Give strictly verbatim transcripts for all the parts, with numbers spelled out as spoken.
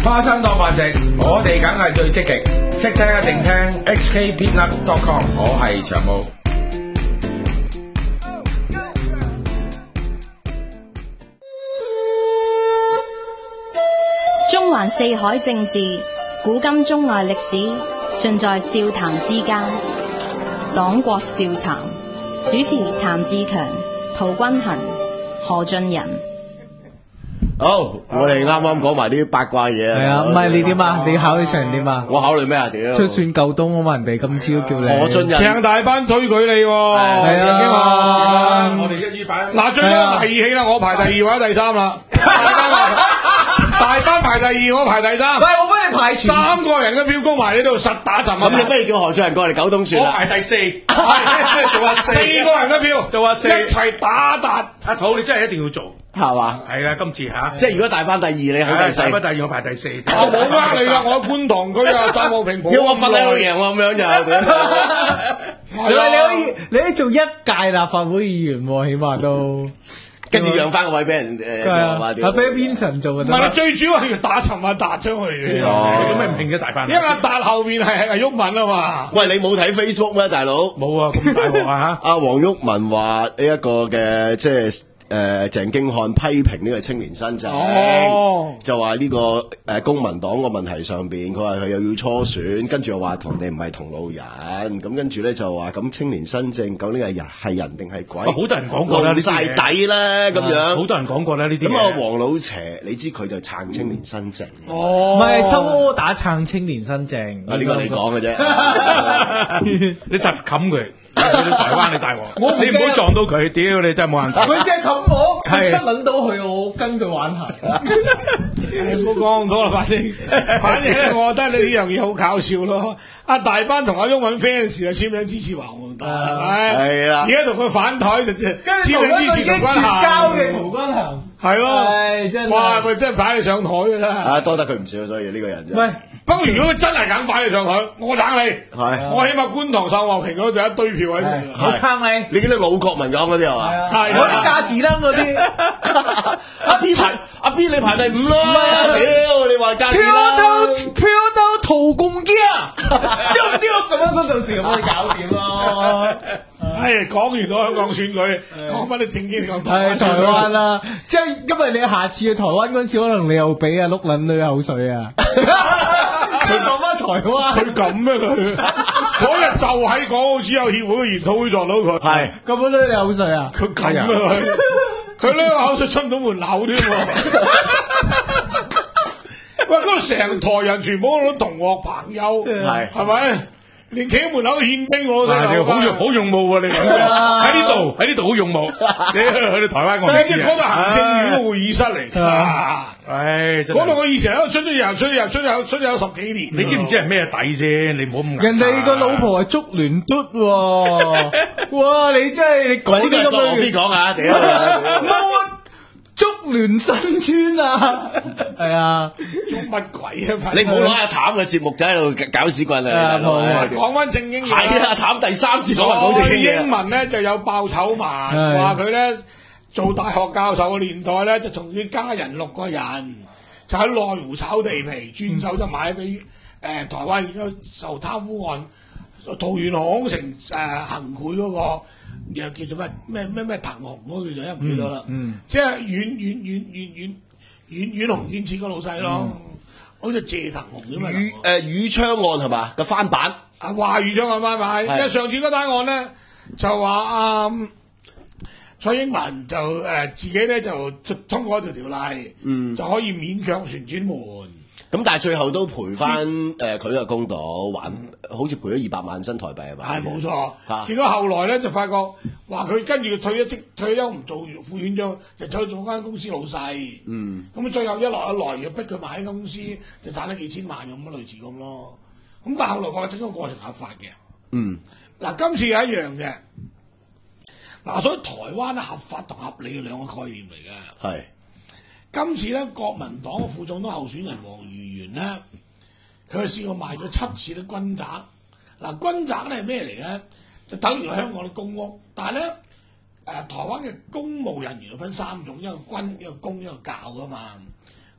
花生當飯食，我哋梗係最積極，識聽一定聽 H K Peanut dot com， 我係長毛。 中環四海政治，古今中外歷史，盡在笑談之間。黨國笑談，主持譚志強、陶君行、何俊仁。 好，我哋啱啱講埋啲八卦嘢。 係啊，唔係你點啊？你考慮成點啊？ 我考慮咩啊？屌， 出選舊東啊嘛，人哋今朝叫你。 何俊仁， 請大班推舉你喎。 係啊， 我哋一於擺。嗱，最多提氣啦，我排第二或者第三啦。大班排第二，我排第三。 喂，我幫你排三個人嘅票攻埋呢度，實打陣。 咁你不如叫何俊仁過嚟九東選啦。 我排第四，做啊四個人嘅票，做啊四，一齊打達。阿土，你真係一定要做， 係嘛？ 係啦，今次吓， 即係如果大班第二，你好第四。大班第二， 我排第四。我冇呃你噶，我喺觀塘區啊，張茂平。 要我瞓喺度贏我咁樣就。 你你可以，你可以做一屆立法會議員喎，起碼都。 跟住讓翻個位俾人誒做啊嘛， 阿俾 Vincent 做嘅。 唔係啦，最主要係要打沉阿達出去。 哦， 咁咪唔拼咗大班。因為阿達後面係係毓民啊嘛。 喂，你冇睇 Facebook 咩，大佬？ 冇啊，咁大鑊啊嚇！ 阿黃毓民話呢一個嘅即係。誒鄭經翰批評呢個青年新政， 哦、 就話呢、這個誒、呃、公民黨個問題上邊，佢話佢又要初選，跟住又話同你唔係同路人，咁跟住咧就話咁青年新政究竟係人係人定係鬼？ 好多人講過啦， 露晒底啦咁樣， 好多人講過啦呢啲。 咁啊，黃老邪，你知佢就撐青年新政， 哦，唔係收柯打撐青年新政， 啊呢個你講嘅啫， 你實冚佢。去到台灣你大鑊，你唔好撞到佢，屌你真係冇人。 佢即係冚我，佢出撚到佢，我跟佢玩下。 唔好講咁多啦，反正反正咧，我覺得呢樣嘢好搞笑咯。阿大班同阿毓民 fans 啊簽名支持華王，係啦。而家同佢反台就簽名支持陶君行， 絕交嘅陶君行， 係咯。 真係哇！咪真係擺你上台嘅真係。 啊，多得佢唔少，所以呢個人唔係。 不過如果佢真係肯擺你上台，我撐你。 係， 我起碼觀塘秀茂坪嗰度一堆票喺度。 我撐你。 你嗰啲老國民講嗰啲係嘛？ 係。嗰啲價錢啦嗰啲。 阿 B 排阿 B 你排第五啦。屌你話價錢啦。 票到票到陶共家，丟唔丟咁樣嗰陣時咁你搞掂咯。 唉，講完咗香港選舉，講翻啲正經講台灣。 台灣啦，即係因為你下次去台灣嗰陣時，可能你又俾阿碌撚女口水啊。佢講翻台灣， 佢咁咩佢？嗰日就喺港澳只有協會嘅研討會撞到佢， 係咁樣都有口水啊！ 佢咁啊佢，佢呢個口水出唔到門口添喎。喂，嗰度成台人全部都同學朋友，係係咪？連企喺門口獻兵我都睇到，好用好勇武啊！你喺呢度喺呢度好勇武，你去到台灣我唔知啊。即係嗰度行政院嘅會議室嚟，唉，嗰度我以前喺度出咗遊，出咗遊，出咗出咗有十幾年。你知唔知係咩底先？你唔好咁。 人哋個老婆係竹聯嘟喎，哇！你真係你講啲咁嘅邊講啊？屌， 冇啊！竹聯新村啊，係啊， 做乜鬼啊？ 你唔好攞阿譚嘅節目仔喺度搞屎棍啊！ 講翻正經嘢， 係啊，譚第三次講埋講正經嘢。 英文咧就有爆醜聞，話佢咧做大學教授嘅年代咧，就同佢家人六個人就喺內湖炒地皮，轉手就買俾誒、呃、台灣而家受貪污案桃園航空城誒、呃、行賄嗰、那個。又叫做咩咩咩咩騰鴻嗰個叫做，唔記得啦。嗯，即係遠遠遠遠遠遠遠鴻建設個老細咯，好似謝騰鴻咁嘛。 宇誒宇昌案係嘛個翻版？ 啊，話宇昌案翻版，因為上次嗰單案咧就話啊、嗯、蔡英文就誒、呃、自己咧就通過一條條例，嗯，就可以勉強旋轉門。 咁但係最後都賠翻誒佢嘅公道，還好似賠咗二百萬新台幣係嘛？ 係冇錯。結果後來咧就發覺話佢跟住退咗職，退休唔做副院長，就走去做間公司老細。嗯。咁最後一來一來又逼佢買間公司，就賺咗幾千萬咁樣類似咁咯。咁但係後來發覺整個過程合法嘅。嗯。嗱，今次係一樣嘅。嗱，所以台灣咧合法同合理嘅兩個概念嚟嘅。係。今次咧，國民黨嘅副總統候選人黃瑜元咧，佢試過賣咗七次啲軍宅。嗱，軍宅咧係咩嚟嘅？就等於香港啲公屋，但係咧，誒、呃、台灣嘅公務人員分三種，一個軍、一個公、一個教噶嘛。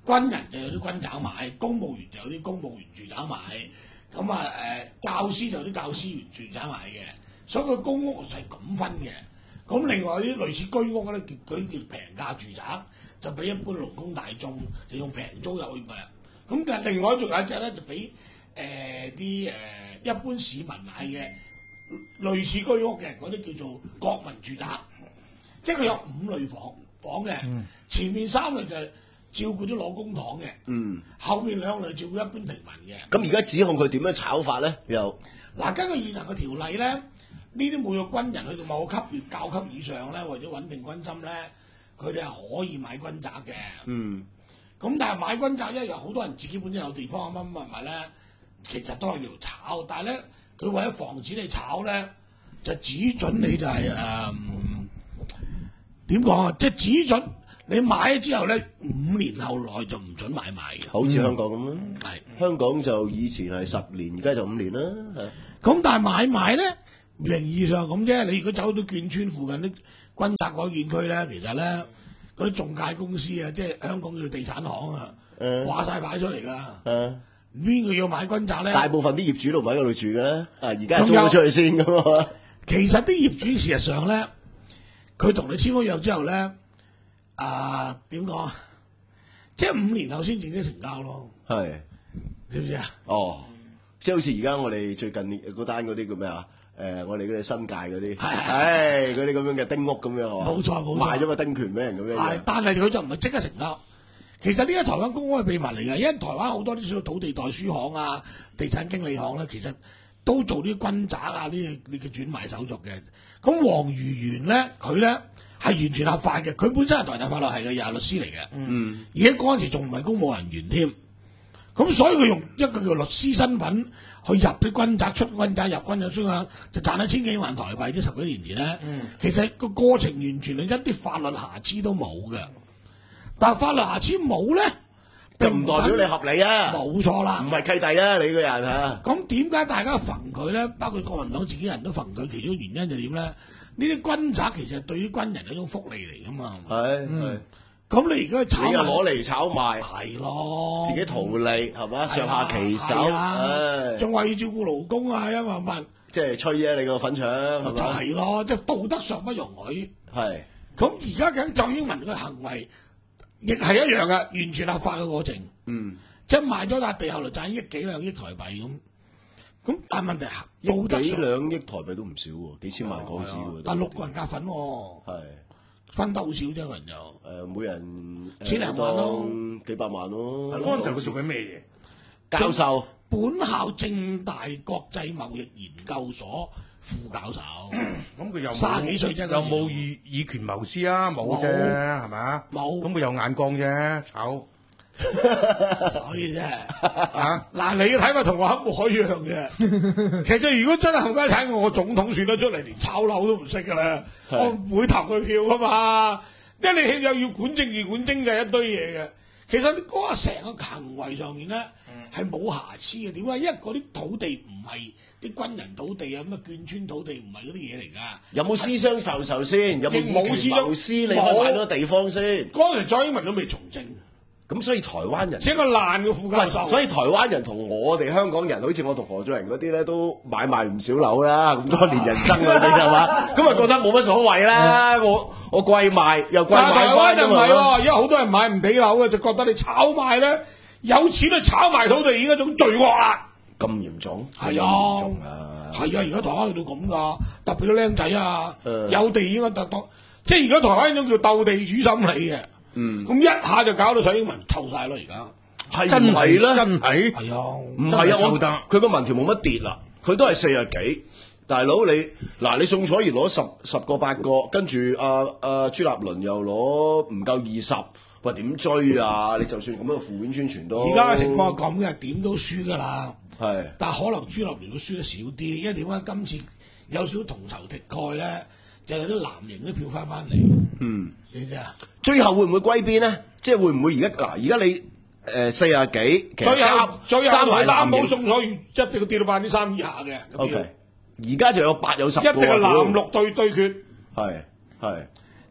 軍人就有啲軍宅買，公務員就有啲公務員住宅買，咁啊誒教師就有啲教師員住宅買嘅，所以佢公屋係咁分嘅。咁另外啲類似居屋咧，叫佢叫平價住宅，就俾一般勞工大眾就用平租入去買。咁但係另外仲有一隻咧，就俾誒啲誒一般市民買嘅類似居屋嘅嗰啲叫做國民住宅，即係佢有五類房房嘅，嗯、前面三類就係照顧咗攞公帑嘅，嗯、後面兩類照顧一般平民嘅。 咁而家指控佢點樣炒法咧？又嗱，根據現行嘅條例咧。呢啲每個軍人去到某個級別、教級以上咧，為咗穩定軍心咧，佢哋係可以買軍宅嘅。嗯。咁但係買軍宅，因為有好多人自己本身有地方乜乜物物咧，其實都係要炒。但係咧，佢為咗防止你炒咧，就只準你就係誒點講啊？即係只準你買咗之後咧，五年後內就唔準買賣嘅。 好似香港咁啦。係、 嗯。 香港就以前係十年，而家就五年啦。 咁但係買賣咧？名義上咁啫，你如果走到眷村附近啲軍宅改建區咧，其實咧嗰啲中介公司啊，即係香港嘅地產行啊，掛晒牌出嚟㗎。邊個要買軍宅咧？ 大部分啲業主都唔喺嗰度住嘅咧，啊而家係租咗出去先㗎嘛。 其實啲業主事實上咧，佢同你簽咗約之後咧，啊點講啊？即係五年後先正式成交咯。係，知唔知啊？哦， 即係好似而家我哋最近嗰單嗰啲叫咩啊？誒、呃，我哋嗰啲新界嗰啲，唉，嗰啲咁樣嘅丁屋咁樣， 冇錯冇錯， 賣咗個丁權俾人咁樣。 係，但係佢就唔係即刻成交。其實呢個台灣公屋係秘密嚟嘅，因為台灣好多啲所謂土地代書行啊、地產經理行咧，其實都做啲軍宅啊呢啲呢嘅轉賣手續嘅。咁黃瑜元咧，佢咧係完全合法嘅，佢本身係台大法律系嘅，又係律師嚟嘅。嗯，而家嗰陣時仲唔係公務人員添。咁所以佢用一個叫律師身份去入啲軍宅、出軍宅、入軍宅、出軍宅，就賺一千幾萬台幣。即十幾年前咧，嗯、其實個過程完全係一啲法律瑕疵都冇嘅。但係法律瑕疵冇咧， 就唔代表你合理啊！ 冇錯啦， 唔係契弟啊！你個人嚇。 咁點解大家焚佢咧？包括國民黨自己人都焚佢，其中原因就點咧？呢啲軍宅其實對於軍人係一種福利嚟㗎嘛。係係。咁你而家炒， 你又攞嚟炒賣， 係咯， 自己圖利係嘛，上下其手， 仲話要照顧勞工啊，因為問， 即係吹啫，你個粉腸係嘛？ 就係咯，即係道德上不容許。係，咁而家緊周英文嘅行為亦係一樣嘅，完全合法嘅過程。嗯，即係賣咗笪地，後來賺億幾兩億台幣咁。咁但係問題係， 道德幾兩億台幣都唔少喎，幾千萬港紙喎。 但六個人夾份喎。係。分得好少啫，個人就誒每人千零萬咯， 幾百萬咯。 嗰陣時佢做緊咩嘢？ 教授， 本校政大國際貿易研究所副教授。 咁佢又卅幾歲啫， 有冇以以權謀私啊？冇嘅，係咪啊？冇。咁佢有眼光啫，炒。 所以啫，啊嗱，你嘅睇法同我一模一樣嘅。其實如果真係後街睇我，我總統選得出嚟，連炒樓都唔識噶啦，我唔會投佢票噶嘛。因為你又要管政治、管經濟一堆嘢嘅。其實嗰個成個行為上面咧係冇瑕疵嘅。點解？因為嗰啲土地唔係啲軍人土地啊，咁啊眷村土地唔係嗰啲嘢嚟㗎。 有冇私相授受先？有冇以權謀私？你可以買到地方先。 嗰陣時蔡英文都未從政。 咁所以台灣人， 一個爛嘅副教授。 所以台灣人同我哋香港人，好似我同何俊仁嗰啲咧，都買賣唔少樓啦，咁多年人生裏邊係嘛，咁啊覺得冇乜所謂啦。我我貴賣又貴買翻。但係台灣就唔係喎， 因為好多人買唔起樓嘅，就覺得你炒賣咧有錢去炒賣土地已經一種罪惡啦。 咁嚴重？ 係啊，係啊，而家台灣去到咁噶，特別啲僆仔啊，有地已經特多，即係而家台灣呢種叫鬥地主心理嘅。嗯，咁一下就搞到蔡英文臭晒咯，而家係真係咧， 真係係啊， 唔係啊，我佢個民調冇乜跌啦，佢都係四十幾。大佬你嗱，你宋楚瑜攞十十個八個，跟住阿阿朱立倫又攞唔夠二十，喂點追啊？你就算咁樣負面宣傳都， 而家嘅情況係咁嘅，點都輸噶啦。 係， 但係可能朱立倫都輸得少啲，因為點解今次有少少同仇敵愾咧？就有啲藍營啲票翻翻嚟，嗯，你知啊？ 最後會唔會歸邊咧？即係會唔會而家嗱？而家你誒四廿幾，其實加最加埋擔保送咗，一定要跌到百分之三以下嘅。 O K，而家就有八有十， 一定係藍綠對對決。 係係，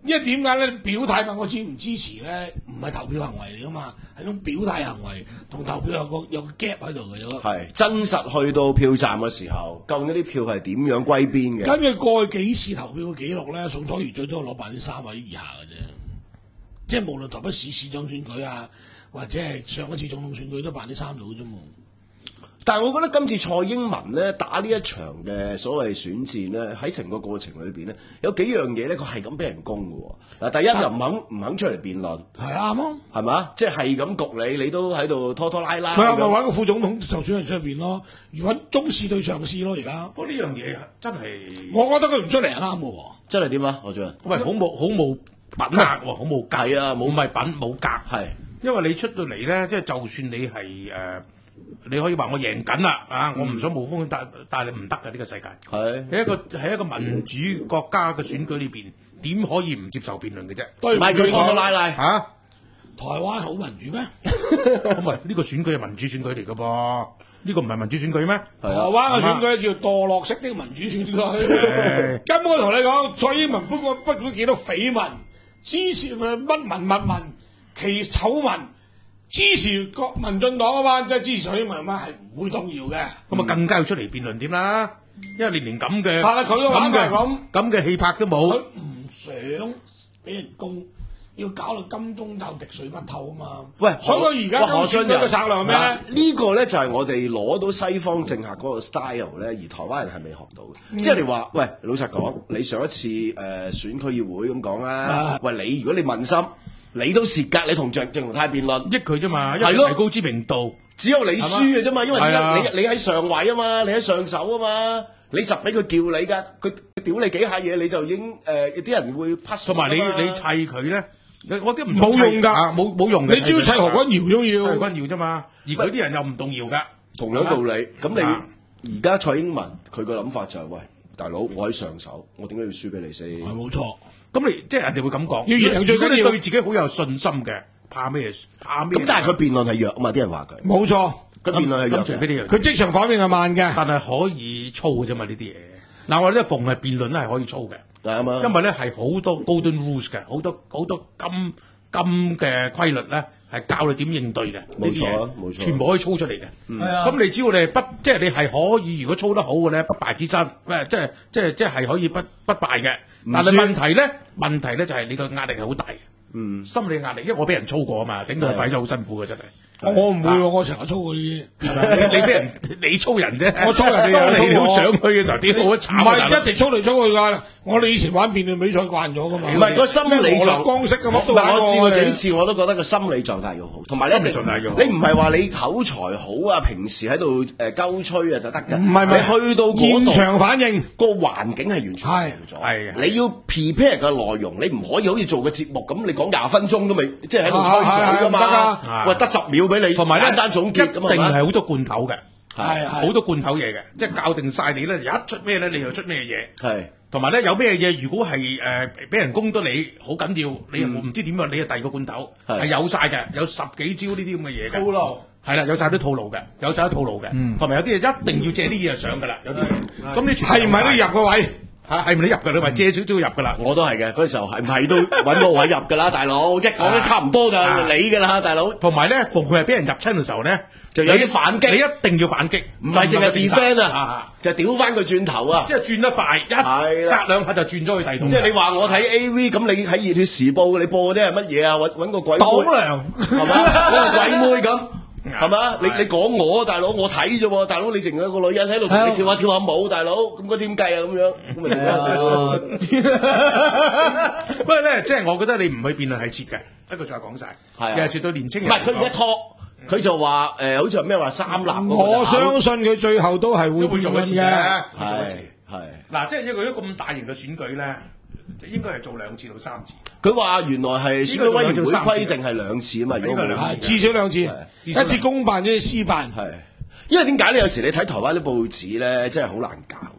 因為點解咧？表態問我支唔支持咧，唔係投票行為嚟噶嘛，係種表態行為同投票有個有個 gap 喺度嘅有個。 係真實去到票站嘅時候，究竟啲票係點樣歸邊嘅？ 根據過去幾次投票嘅記錄咧，宋楚瑜最多攞百分之三或者以下嘅啫。即係無論台北市市長選舉啊，或者係上一次總統選舉都百分之三到啫嘛。 但係我覺得今次蔡英文咧打呢一場嘅所謂選戰咧，喺成個過程裏邊咧，有幾樣嘢咧，佢係咁俾人攻嘅喎。嗱，第一就唔肯唔肯出嚟辯論， 係啱咯， 係嘛？即係係咁焗你，你都喺度拖拖拉拉。 佢係咪揾個副總統就選人出邊咯？揾中視對上司咯，而家。 不過呢樣嘢真係， 我覺得佢唔出嚟係啱嘅喎。 真係點啊？何俊仁， 喂，好冇好冇品格喎，好冇格啊，冇唔係品冇格， 係因為你出到嚟咧，即係就算你係誒。呃你可以話我贏緊啦，啊！我唔想冒風險，但但係你唔得嘅呢個世界。係喺一個喺一個民主國家嘅選舉裏邊，點可以唔接受辯論嘅啫？ 唔係佢拖拖拉拉嚇， 台灣好民主咩？ 咁喂，呢個選舉係民主選舉嚟嘅噃，呢個唔係民主選舉咩？ 台灣嘅選舉叫墮落式的民主選舉。根本我同你講，蔡英文不過不管幾多緋聞，支持乜乜文乜文，其醜聞。支持國民進黨啊嘛，即係支持蔡英文啊嘛，係唔會動搖嘅。 咁啊，更加要出嚟辯論點啦？因為你連咁嘅， 但係佢嘅玩法係咁， 咁嘅氣魄都冇。 佢唔想俾人攻，要搞到金鐘罩滴水不透啊嘛。 喂， 所以佢而家今次嘅策略係咩咧？ 呢個咧就係我哋攞到西方政客嗰個 style 咧，而台灣人係未學到嘅。嗯、即係你話，喂，老實講，你上一次誒、呃、選區議會咁講啦，喂，你如果你問心。你都蝕格，你同鄭鄭松泰辯論， 益佢啫嘛，因為提高知名度， 只有你輸嘅啫嘛，因為點解你你喺上位啊嘛，你喺上手啊嘛，你實俾佢叫你㗎，佢屌你幾下嘢，你就已經誒有啲人會 pass。同埋你你砌佢咧，我啲唔冇用㗎， 冇冇用嘅。 你只要砌何君堯都要， 何君堯啫嘛，而佢啲人又唔動搖㗎， 同樣道理。咁你而家蔡英文佢個諗法就係喂，大佬我喺上手，我點解要輸俾你先？ 係冇錯。 咁你即係人哋會咁講， 要贏最緊要， 你對自己好有信心嘅，怕咩？怕咩？ 咁但係佢辯論係弱啊嘛，啲人話佢。 冇錯， 佢辯論係弱嘅。 佢即場反應係慢嘅， 但係可以操嘅啫嘛呢啲嘢。嗱，我哋咧逢係辯論咧係可以操嘅， 係啊嘛。 因為咧係好多 golden rules 嘅，好多好多金金嘅規律咧係教你點應對嘅。 冇錯，冇錯， 全部可以操出嚟嘅。 係啊。 咁你只要你係不，即係你係可以，如果操得好嘅咧，不敗之身，喂，即係即係即係係可以不不敗嘅。但係問題咧，問題咧就係你個壓力係好大嘅，嗯，心理壓力，因為我俾人操過啊嘛，頂到肺真係好辛苦嘅真係。 我唔會喎，我成日操嗰啲。 你你俾人你操人啫， 我操人哋又操你都上去嘅時候點好慘？ 唔係一直操嚟操去㗎，我哋以前玩辯論比賽慣咗㗎嘛。 唔係個心理狀光式咁， 我試過幾次我都覺得個心理狀態要好，同埋咧，你唔係話你口才好啊，平時喺度誒鳩吹啊就得㗎。唔係，你去到嗰度現場反應個環境係完全唔同咗。係你要 prepare 嘅內容，你唔可以好似做個節目咁，你講廿分鐘都未，即係喺度吹水㗎嘛。喂，得十秒俾你，同埋簡單總結， 一定係好多罐頭嘅， 係好多罐頭嘢嘅，即係教定晒你咧，一出咩咧，你又出咩嘢， 係，同埋咧有咩嘢，如果係誒俾人攻得你好緊要，你又唔知點樣，你係第二個罐頭，係有晒嘅，有十幾招呢啲咁嘅嘢嘅，套路係啦，有晒啲套路嘅，有晒啲套路嘅，同埋有啲嘢一定要借啲嘢就上噶啦，有啲嘢，咁你係唔係都入個位？ 嚇係咪你入㗎？你話借少少入㗎啦， 我都係嘅。嗰時候係唔係都揾個位入㗎啦，大佬一講都差唔多就係你㗎啦，大佬。 同埋咧，逢佢係俾人入親嘅時候咧， 就有啲反擊， 你一定要反擊， 唔係淨係 defend 啊，就屌翻佢轉頭啊， 即係轉得快，一隔兩下就轉咗去第二度。 即係你話我睇 A V 咁，你喺熱血時報你播嗰啲係乜嘢啊？揾揾個鬼妹， 黨糧係嘛？揾個鬼妹咁。係嘛？你你講我大佬，我睇啫喎，大佬你淨係個女人喺度同你跳下跳下舞，大佬咁嗰點計啊？咁樣咁咪點啊？ 不過咧，即係我覺得你唔去辯論係切嘅，一句再講晒，係其實絕對年青人。 唔係佢而家拖，佢就話誒，好似係咩話三立。 我相信佢最後都係會會做一次嘅， 係係嗱，即係一個咁大型嘅選舉咧。應該係做兩次到三次。 佢話原來係選舉委員會規定係兩次啊嘛，如果冇至少兩次，一次公辦一次私辦。 係，因為點解咧？有時你睇台灣啲報紙咧，真係好難搞。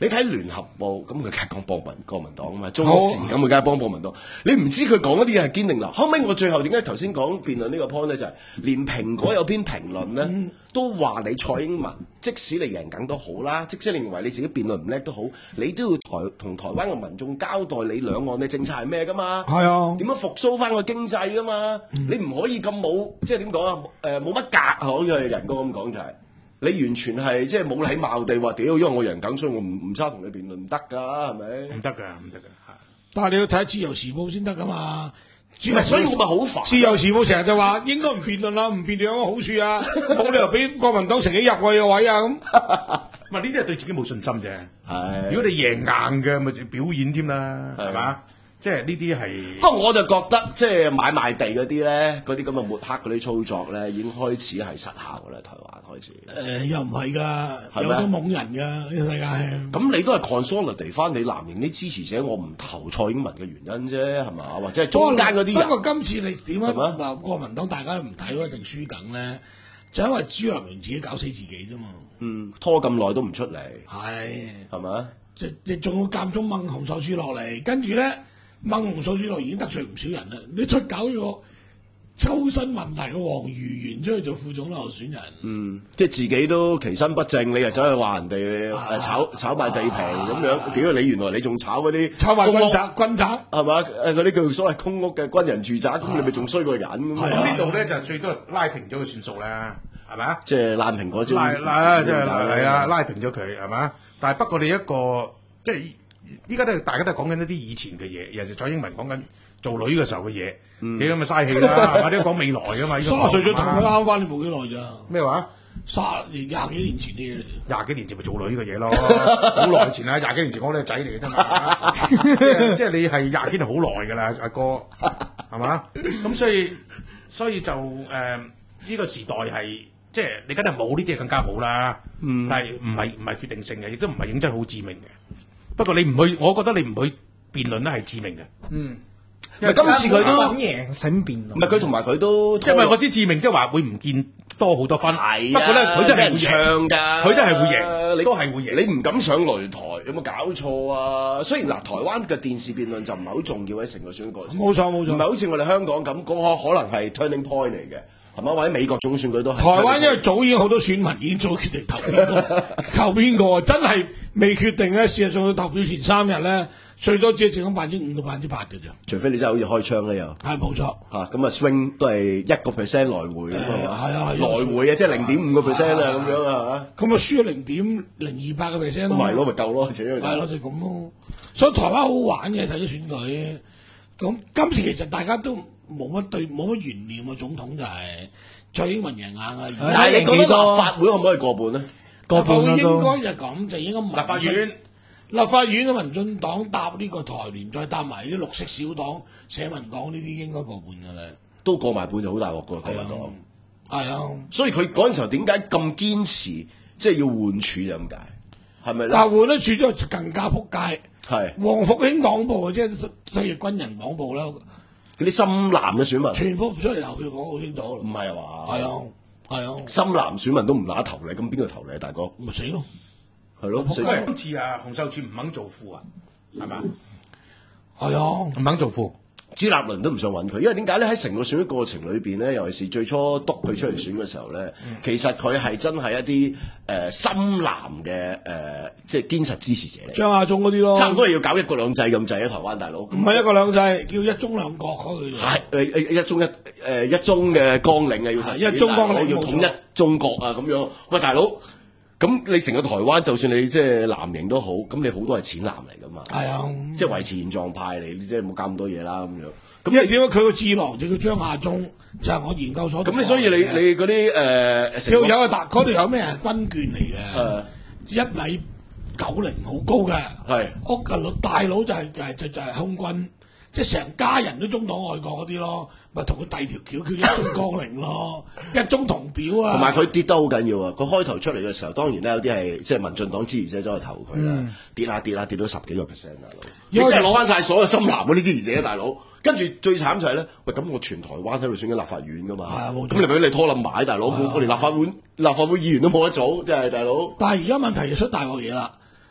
你睇聯合報，咁佢梗係講國民國民黨啊嘛，中時咁佢梗係幫國民黨。你唔知佢講嗰啲嘢係堅定流。後尾我最後點解頭先講辯論呢個 point 咧，就係、是、連蘋果有篇評論咧，嗯、都話你蔡英文，即使你贏梗都好啦，即使你認為你自己辯論唔叻都好，你都要台同台灣嘅民眾交代你兩岸嘅政策係咩噶嘛？係啊，點樣復甦翻個經濟噶嘛？嗯、你唔可以咁冇，即係點講啊？誒冇乜格，可以係人哥咁講就係、是。你完全係即係冇禮貌地話屌，因為我贏緊，所以我唔唔差同你辯論，唔得㗎，係咪？唔得㗎，唔得㗎。 但係你要睇自由時報先得㗎嘛。 唔係，所以我咪好煩。 自由時報成日就話應該唔辯論啦，唔辯論有乜好處啊？冇理由俾國民黨乘機入去個位啊咁。 唔係呢啲係對自己冇信心啫。係。如果你贏硬嘅，咪表演添啦，係嘛？即係呢啲係， 不過我就覺得即係買賣地嗰啲咧，嗰啲咁嘅抹黑嗰啲操作咧，已經開始係失效㗎啦。台灣開始。誒、 呃、又唔係㗎，有好多懵人㗎呢、呢個世界。 咁你都係 consolidate 翻你藍營啲支持者，我唔投蔡英文嘅原因啫，係嘛？或者係中間嗰啲人。 不過今次你點樣話國民黨大家都唔睇嗰定輸梗咧？就因為朱立倫自己搞死自己啫嘛。嗯， 拖咁耐都唔出嚟。 係係咪？ 即即仲要間中掹洪秀柱落嚟，跟住咧。掹洪秀柱落已經得罪唔少人啦！你出搞呢個周身問題嘅黃瑜元出去做副總統候選人，嗯， 即係自己都其身不正，你又走去話人哋誒炒炒賣地皮咁樣，屌你原來你仲炒嗰啲炒賣軍宅軍宅係嘛？誒嗰啲叫所謂公屋嘅軍人住宅，咁你咪仲衰過人咁。 咁呢度咧就最多拉平咗佢算數啦，係咪啊？ 即係爛蘋果招拉拉即係係啊，拉平咗佢係嘛？但係不過你一個即係。依家都大家都係講緊一啲以前嘅嘢，尤其是蔡英文講緊做女嘅時候嘅嘢，嗯、你咁咪嘥氣啦，或者講未來噶嘛？ 三十歲咗同佢啱翻，你冇幾耐咋？ 咩話？ 卅年廿幾年前啲嘢嚟， 廿幾年前咪做女嘅嘢咯，好耐前啦，廿幾年前我哋仔嚟嘅啫嘛，即係你係廿幾年好耐㗎啦，阿哥係嘛？咁所以所以就誒呢、呃呢個時代係即係你梗係冇呢啲嘢更加好啦，嗯、但係唔係唔係決定性嘅，亦都唔係認真好致命嘅。不過你唔去，我覺得你唔去辯論咧係致命嘅。嗯， 唔係今次佢都贏使辯論。 唔係佢同埋佢都， 因為我知致命即係話會唔見多好多分。 係、啊、 不過咧佢都係會唱㗎， 佢都係會贏， 你都係會贏。 你唔敢上擂台，有冇搞錯啊？雖然嗱，台灣嘅電視辯論就唔係好重要喺成個選舉過程。 冇錯冇錯， 唔係好似我哋香港咁，嗰、那個可能係 turning point 嚟嘅。係嘛？或者美國總選舉都係。 台灣因為早已經好多選民已經早決定投邊個，投邊個啊！真係未決定咧，事實上到投票前三日咧，最多只係剩翻百分之五到百分之八嘅啫。 除非你真係好似開槍咧又。 係冇錯。嚇咁啊 swing 都係一個 percent 來回咁啊嘛。係啊，來回啊，即係零點五個 percent 啊咁樣啊嚇。 咁啊輸咗零點零二八個 percent 咯。 咁咪咯，咪夠咯，自己。 係咯，就咁咯。所以台灣好玩嘅睇咗選舉。咁今次其實大家都冇乜對冇乜懸念啊，總統就係。蔡英文贏硬啊！ 但係你覺得立法會可唔可以過半咧？ 過半應該就咁，就應該立法院、 立法院嘅民進黨搭呢個台聯，再搭埋啲綠色小黨、社民黨呢啲，應該過半㗎啦。 都過埋半就好大鑊㗎，國民黨。係啊，所以佢嗰陣時候點解咁堅持，即係要換柱就咁解？係咪咧？ 但係換咗柱之後就更加撲街。 係。黃復興黨部即係所謂軍人黨部啦。 嗰啲深藍嘅選民全部唔出嚟投票，講好清楚。 唔係啊嘛？ 係啊，係啊。 深藍選民都唔乸投你，咁邊個投你啊，大哥？ 咪死咯！ 係咯。 今次啊，洪秀柱唔肯做副啊，係嘛？ 係啊， 唔肯做副。 朱立倫都唔想揾佢，因為點解咧？喺成個選舉過程裏邊咧，尤其是最初督佢出嚟選嘅時候咧，嗯、其實佢係真係一啲誒、呃、深藍嘅誒、呃，即係堅實支持者嚟。 張亞中嗰啲咯， 差唔多係要搞一國兩制咁滯喺台灣大佬。唔係一國兩制，叫一中兩國佢。 係誒誒一中一誒、呃、一中嘅綱領啊，要實踐。一中綱領要統一中國啊，咁樣。喂，大佬，咁你成個台灣，就算你即係藍營都好，咁你好多係淺藍嚟噶嘛？係啊，即係維持現狀派嚟，你即係冇搞咁多嘢啦咁樣。咁因為點解佢個智囊就叫張亞中，就係、是、我研究所。 咁你所以你你嗰啲誒， 有有個大嗰度有咩人軍眷嚟嘅，一米九零好高嘅，係屋嘅老大佬就係、是、就就係、是、空軍。即係成家人都中黨愛國嗰啲咯，咪同佢遞條橋叫一中綱領咯，一中同表啊！ 同埋佢跌得好緊要啊！佢開頭出嚟嘅時候，當然咧有啲係即係民進黨支持者走去投佢啦，嗯、跌下跌下跌到十幾個 percent 大佬，你真係攞翻晒所有深藍嗰啲支持者大佬。跟住最慘就係咧，喂咁我全台灣喺度選緊立法院噶嘛，咁你俾你拖冧埋大佬，我連立法會立法會議員都冇得做，真係大佬。 但係而家問題就出大鑊嘢啦。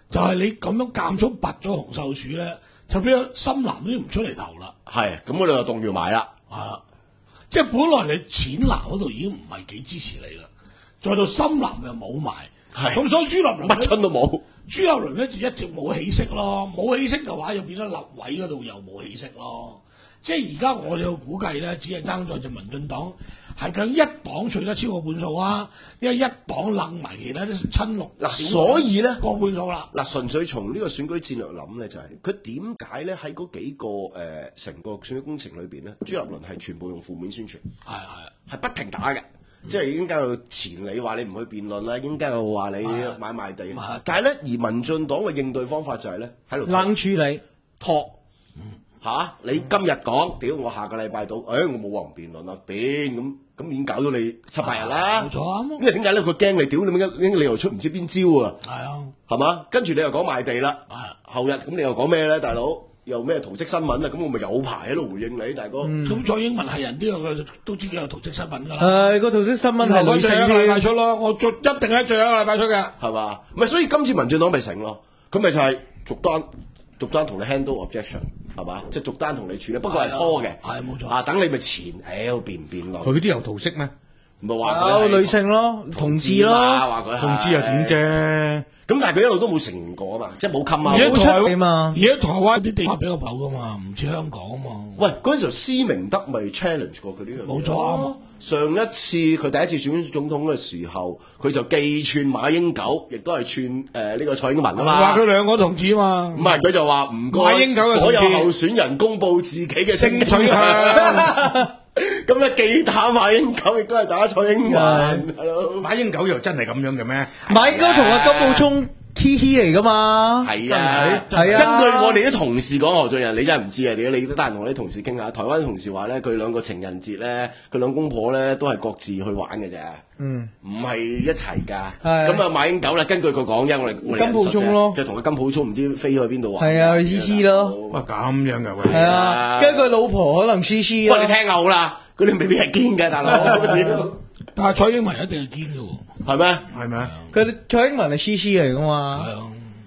就係你咁樣間速拔咗洪秀柱咧，就變咗深藍都唔出嚟投啦。 係，咁我哋就動搖埋啦。 係啦，即係本來你淺藍嗰度已經唔係幾支持你啦，再到深藍又冇埋， 係咁所以朱立倫乜春都冇。 朱立倫咧就一直冇起色咯，冇起色嘅話又變咗立委嗰度又冇起色咯。即係而家我哋嘅估計咧，只係爭在就民進黨係咁一黨取得超過半數啊，因為一黨楞埋其他啲親綠嗱，所以咧過半數啦。 嗱，純粹從呢個選舉戰略諗咧，就係佢點解咧喺嗰幾個誒成、呃、個選舉工程裏邊咧，朱立倫係全部用負面宣傳， 係係係不停打嘅。即係已經加到前你話你唔去辯論啦，已經加到話你買賣地。但係咧，而民進黨嘅應對方法就係咧喺度冷處理拖嚇、啊。你今日講，屌我下個禮拜到，誒、哎、我冇話唔辯論啦，辯咁咁已經搞到你七八日啦。 冇錯啊， 因為點解咧？佢驚你屌你乜嘢？你又出唔知邊招啊？ 係啊， 係嘛？跟住你又講賣地啦，後日咁你又講咩咧，大佬？又咩圖式新聞啊？咁我咪有排喺度回應你，大哥。咁、 嗯、蔡英文係人都有都知佢有圖式新聞㗎啦。 誒，個圖式新聞係女性最後一個禮拜出咯，我最一定係最後一個禮拜出嘅， 係嘛？唔係，所以今次民進黨咪成咯，佢咪就係逐單逐單同你 handle objection， 係嘛？即係逐單同你處理，不過係拖嘅， 係冇錯。 啊，等你咪前，誒辯唔辯論？ 佢啲有圖式咩？ 唔係話佢有女性咯，同志咯， 話佢同志又點啫？ 咁但係佢一路都冇承認過啊嘛，即係冇冚啊。 而家台灣嘛， 而家台灣啲地方比較薄噶嘛，唔似香港啊嘛。 喂，嗰陣時候施明德咪 challenge 過佢呢樣嘢。 冇錯啊！ 上一次佢第一次選總統嘅時候，佢就既串馬英九，亦都係串誒呢、呃這個蔡英文啊嘛。 話佢兩個同志啊嘛。 唔係，佢就話唔該馬英九嘅所有候選人公佈自己嘅性取向。 咁咧既打馬英九，亦都係打蔡英文。係咯， 馬英九又真係咁樣嘅咩？ 馬英九同阿金寶聰 T T 嚟噶嘛？ 係啊， 係啊。 根據我哋啲同事講，何俊仁，你真係唔知啊！你你都得閒同我啲同事傾下。台灣同事話咧，佢兩個情人節咧，佢兩公婆咧都係各自去玩嘅啫。嗯，唔係一齊㗎。咁啊，馬英九啦，根據佢講啫，我哋我哋金寶聰咯， 就同佢金寶聰唔知飛去邊度玩。 係啊 T T 咯。 哇，咁樣㗎喂。 係啊，跟住佢老婆可能 C C 咯。 喂，你聽下好啦，嗰啲未必係堅嘅，大佬。 但係蔡英文一定係堅嘅喎。 係咩？ 係咩？ 佢蔡英文係 C C 嚟噶嘛？ 係啊。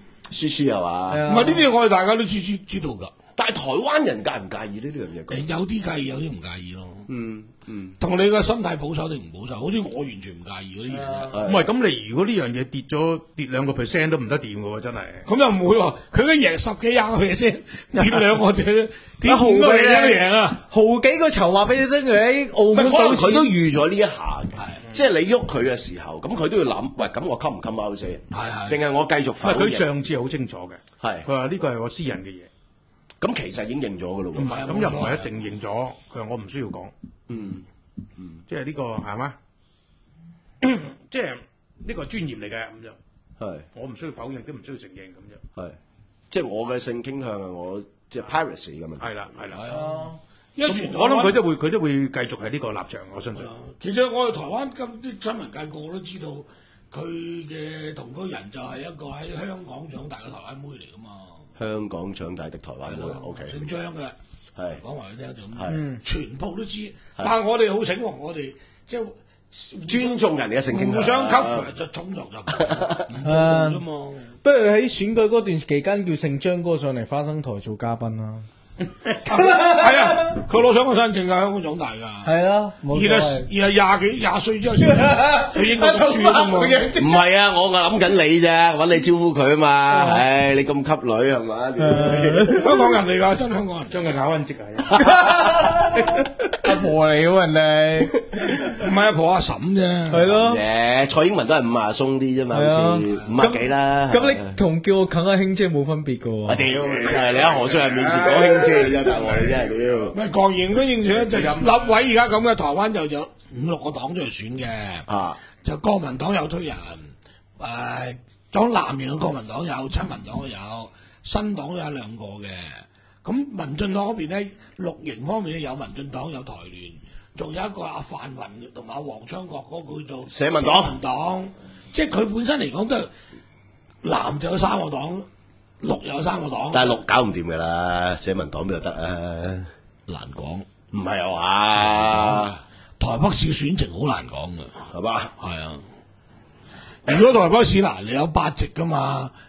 C C 係嘛？ 唔係呢啲我哋大家都知知知道㗎。 但係台灣人介唔介意呢呢樣嘢？ 有啲介意，有啲唔介意咯。 嗯嗯， 同你個心態保守定唔保守？好似我完全唔介意嗰啲嘢。 唔係咁，你如果呢樣嘢跌咗跌兩個 percent 都唔得掂嘅喎，真係。 咁又唔會喎，佢都贏十幾廿個 percent，跌兩個就跌五個 percent 都贏啊！ 豪幾個籌話俾你聽，佢喺澳門可能佢都賭錢。 預咗呢一下嘅，即係你喐佢嘅時候，咁佢都要諗，喂，咁我 come 唔 come out 先？ 係係定係我繼續唔否認？ 係佢上次好清楚嘅， 係佢話呢個係我私人嘅嘢。 咁其實已經認咗嘅咯喎。 唔係，咁又唔係一定認咗。佢話我唔需要講。 嗯嗯，即係呢個係嘛？即係呢個專業嚟嘅咁樣。 係我唔需要否認，都唔需要承認咁樣。 係，即係我嘅性傾向係我即係 piracy 嘅問題。 係啦，係啦。 係啊，因為全我諗佢都會佢都會繼續係呢個立場，我相信。 其實我哋台灣今啲新聞界個個都知道，佢嘅同居人就係一個喺香港長大嘅台灣妹嚟噶嘛。 香港長大的台灣妹，OK， 姓張嘅， 係講埋佢聽就咁， 係全部都知。但係我哋好醒喎，我哋即係尊重人哋嘅性傾向， 互相 cover 就通常就唔啫嘛。 不如喺選舉嗰段期間叫姓張哥上嚟花生台做嘉賓啦。 係啊，佢攞香港身份證㗎，香港長大㗎。 係啊，冇而係而係廿幾廿歲之後先去英國讀書㗎嘛。 唔係啊，我諗緊你啫，揾你招呼佢啊嘛。唉，你咁吸女係嘛？ 香港人嚟㗎，真係香港人。 將佢咬溫積啊！ 阿婆嚟喎人哋， 唔係阿婆阿嬸啫。 係咯。 嘅蔡英文都係五啊鬆啲啫嘛，好似五啊幾啦。 咁你同叫我啃阿兄姐冇分別㗎喎。 我屌，真係你喺何俊仁面前講兄姐，你真係大鑊，你真係屌。 唔係國營嗰認住咧，就立委而家咁嘅，台灣就有五六個黨出嚟選嘅。 啊， 就國民黨有推人，誒黨藍營嘅國民黨有，親民黨有，新黨都有兩個嘅。咁民進黨嗰邊咧，綠營方面咧有民進黨有台聯，仲有一個阿范雲同埋阿黃昌國嗰個叫做社民黨。 社民黨，即係佢本身嚟講都係藍就有三個黨，綠又有三個黨。 但係綠搞唔掂㗎啦，社民黨邊度得啊？ 難講， 唔係啊嘛， 台北市選情好難講㗎， 係嘛？ 係啊。如果台北市嗱，你有八席㗎嘛？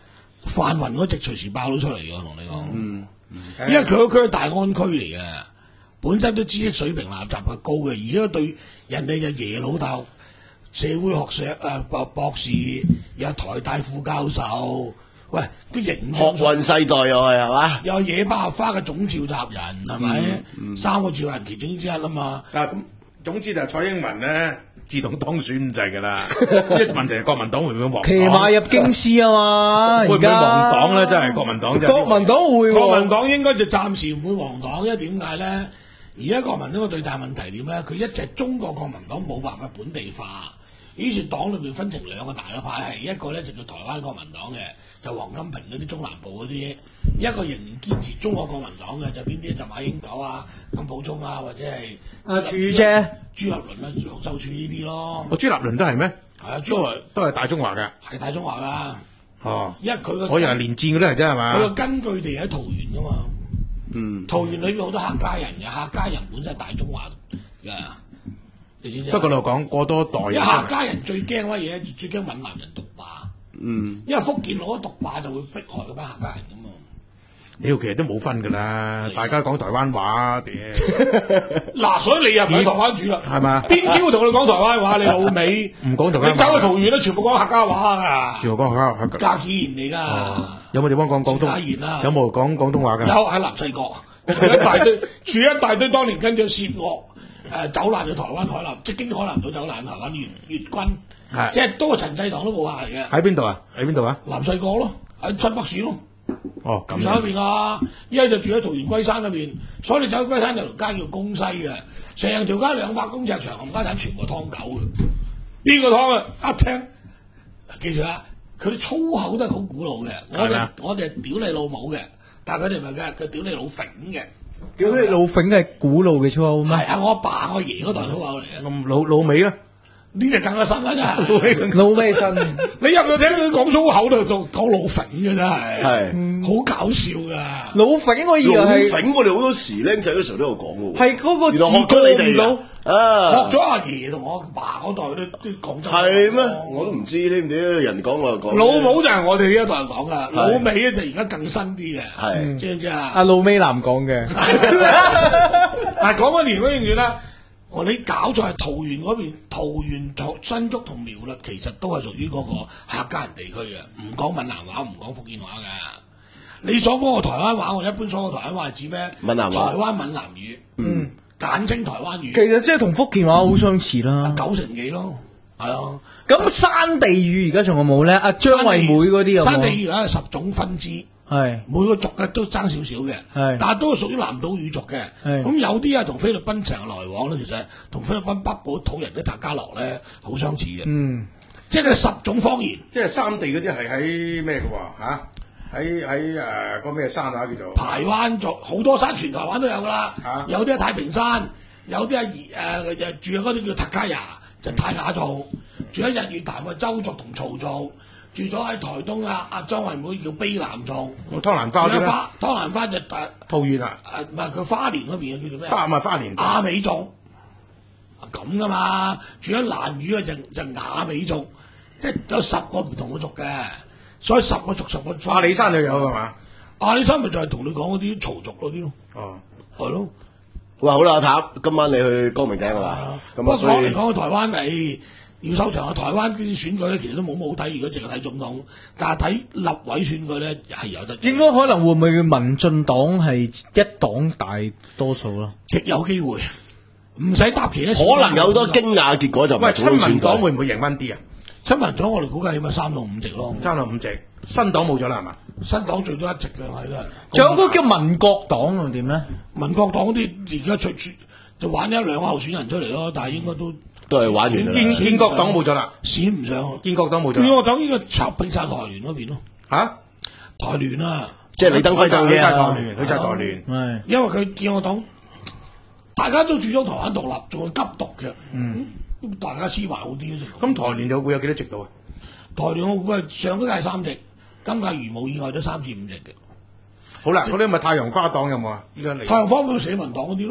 泛民嗰隻隨時爆到出嚟嘅，我同你講。嗯，因為佢嗰區係大安區嚟嘅，本身都知識水平垃圾係高嘅，而家對人哋就爺老豆。社會學碩誒博博士，有台大副教授，喂，都形象學運世代又係係嘛？ 有野百合花嘅總召集人係咪？嗯嗯、三個召集人其中之一啊嘛。 嗱咁總之就係蔡英文咧自動當選就係㗎啦。即係問題係國民黨會唔會亡黨？ 騎馬入京師啊嘛， 會唔會亡黨咧？真係國民黨真係。 國民黨會喎， 國民黨應該就暫時唔會亡黨，因為點解咧？而家國民黨嘅最大問題點咧？佢一隻中國國民黨冇辦法本地化。於是黨裏面分成兩個大嘅派系，一個咧就叫台灣國民黨嘅，就黃金平嗰啲中南部嗰啲；一個仍然堅持中國國民黨嘅，就邊啲就馬英九啊、金寶忠啊，或者係阿柱啫、 朱立倫啊、楊秀柱呢啲咯。 我朱立倫都係咩？ 係啊， 都係都係大中華嘅， 係大中華噶。 哦， 因為佢個我以為連戰嗰啲係啫係嘛？ 佢個根據地喺桃園噶嘛。 嗯， 桃園裏邊好多客家人嘅，客家人本身係大中華嘅。 不過我講過多代， 因為客家人最驚乜嘢？最驚閩南人獨霸。嗯，因為福建佬一獨霸就會迫害嗰班客家人咁嘛。 屌，其實都冇分㗎啦，大家講台灣話屌。 嗱，所以你又唔係台灣主啦， 係嘛？ 邊招同你講台灣話？你老味唔講台灣話， 你走去桃園都全部講客家話㗎。 全部講客家話。 家己言嚟㗎。 有冇地方講廣東？ 家言啦。 有冇講廣東話㗎？ 有喺南西角，住一大堆，住一大堆，當年跟住薛岳。誒走難去台灣海南，即經海南島走難台灣粵粵軍，即係都係陳世堂都冇下嚟嘅。 喺邊度啊？喺邊度啊？ 南西角咯，喺新北市咯。 哦，咁住喺邊啊？一係就住喺桃園龜山嗰邊，所以你走去龜山有條街叫公西嘅，成條街兩百公尺長，冚家產全部劏狗嘅。邊個劏啊？一聽，記住啊，佢啲粗口都係好古老嘅。我哋我哋係屌你老母嘅，但係佢哋唔係嘅，佢屌你老揈嘅。 屌你老揈係古老嘅粗口咩？ 係啊，我阿爸我爺嗰代粗口嚟嘅。 咁老老味啦， 呢隻更加新啦，真係。 老咩新？ 你入到聽佢講粗口都到講老揈嘅真係， 係好搞笑噶。 老揈我以為係老揈，我哋好多時僆仔嗰時候都有講嘅喎。 係嗰個字原來學咗你哋到啊， 學咗阿爺同我爸嗰代都都講得。 係咩？我都唔知，你唔知人講我就講。 老母就係我哋呢一代講噶，老味咧就而家更新啲嘅， 係知唔知啊？ 阿老尾男講嘅。 但係講翻年嗰樣嘢啦，我你搞錯係桃園嗰邊，桃園、新竹同苗栗其實都係屬於嗰個客家人地區嘅，唔講閩南話，唔講福建話嘅。你所講嘅台灣話，我一般所講台灣話係指咩？ 閩南話， 台灣閩南語，嗯，簡稱台灣語。 其實即係同福建話好相似啦， 九成幾咯，係啊。 咁山地語而家仲有冇咧？阿張惠妹嗰啲有冇？ 山地語而家係十種分支。係每個族嘅都爭少少嘅，但係都係屬於南島語族嘅。咁有啲啊同菲律賓成日來往咧，其實同菲律賓北部土人嘅塔加羅咧好相似嘅。嗯，即係十種方言， 即係三地嗰啲係喺咩嘅喎嚇？喺喺誒個咩山啊叫做？ 排灣族好多山，全台灣都有噶啦。啊、有啲係太平山，有啲係誒誒住喺嗰啲叫塔加亞，就泰雅族；住喺日月潭嘅周族同曹族。住咗喺台東啊！阿張惠妹叫卑南族， 湯蘭花啲啦。 湯蘭花就誒桃園啊， 誒唔係佢花蓮嗰邊叫做咩？ 花唔係花蓮。 亞美族咁噶嘛？住喺蘭嶼嘅就就亞美族，即係有十個唔同嘅族嘅，所以十個族十個族。 阿里山就有係嘛？ 阿里山咪就係同你講嗰啲曹族嗰啲咯。哦，係咯。 喂，好啦，阿譚，今晚你去光明頂係嘛？ 不過講嚟講去台灣咪。要收場啊！台灣嗰啲選舉咧，其實都冇乜好睇。如果淨係睇總統，但係睇立委選舉咧，係有得。應該可能會唔會民進黨係一黨大多數咯？ 極有機會，唔使搭其他。 可能有好多驚訝嘅結果就唔係總統選舉。 親民黨會唔會贏翻啲啊？ 親民黨我哋估計起碼三到五席咯。 三到五席，新黨冇咗啦係嘛？ 新黨最多一席嘅係啦。 仲有嗰個叫民國黨又點咧？ 民國黨嗰啲而家出出就玩一兩個候選人出嚟咯，但係應該都。 都係玩完啦。 建建國黨冇咗啦， 選唔上。建國黨冇咗。 建國黨呢個插並晒台聯嗰邊咯。 嚇？ 台聯啊， 即係李登輝黨嘅台聯，佢就係台聯。 係。因為佢建國黨，大家都主張台灣獨立，仲係急獨嘅。嗯。大家黐埋好啲。 咁台聯就會有幾多席到啊？ 台聯我估係上嗰屆三席，今屆如無意外都三至五席嘅。 好啦，嗰啲咪太陽花黨有冇啊？依家嚟。 太陽花咪社民黨嗰啲咯。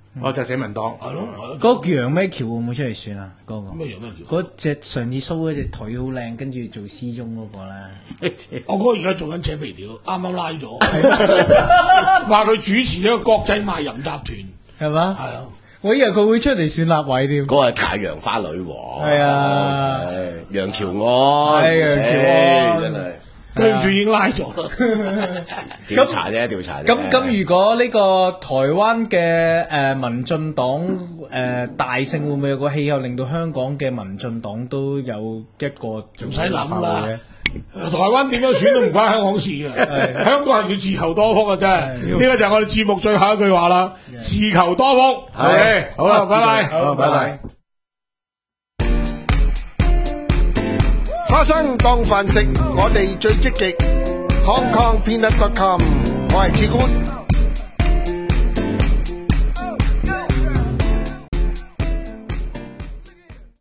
哦就係社民黨。 係咯係咯。 嗰個楊咩橋會唔會出嚟選啊？嗰個咩楊咩橋？ 嗰隻上次 show 嗰隻腿好靚，跟住做司鐘嗰個咧。 我哥而家做緊扯皮條，啱啱拉咗，話佢主持咗個國際賣淫集團， 係嘛？ 係啊。 我以為佢會出嚟選立委添。 嗰個係太陽花女王。 係啊， 唉楊喬安， 係楊喬安真係對唔住已經拉咗啦。 調查啫，調查啫。 咁咁，如果呢個台灣嘅誒民進黨誒大勝，會唔會有個氣候令到香港嘅民進黨都有一個唔使諗啦，台灣點樣選都唔關香港事嘅，香港人要自求多福啊！真係，呢個就係我哋節目最後一句話啦，自求多福。係，好啦，拜拜， 好，拜拜。 花生當飯食，我哋最積極。Hong Kong Peanut dot com，我係志官。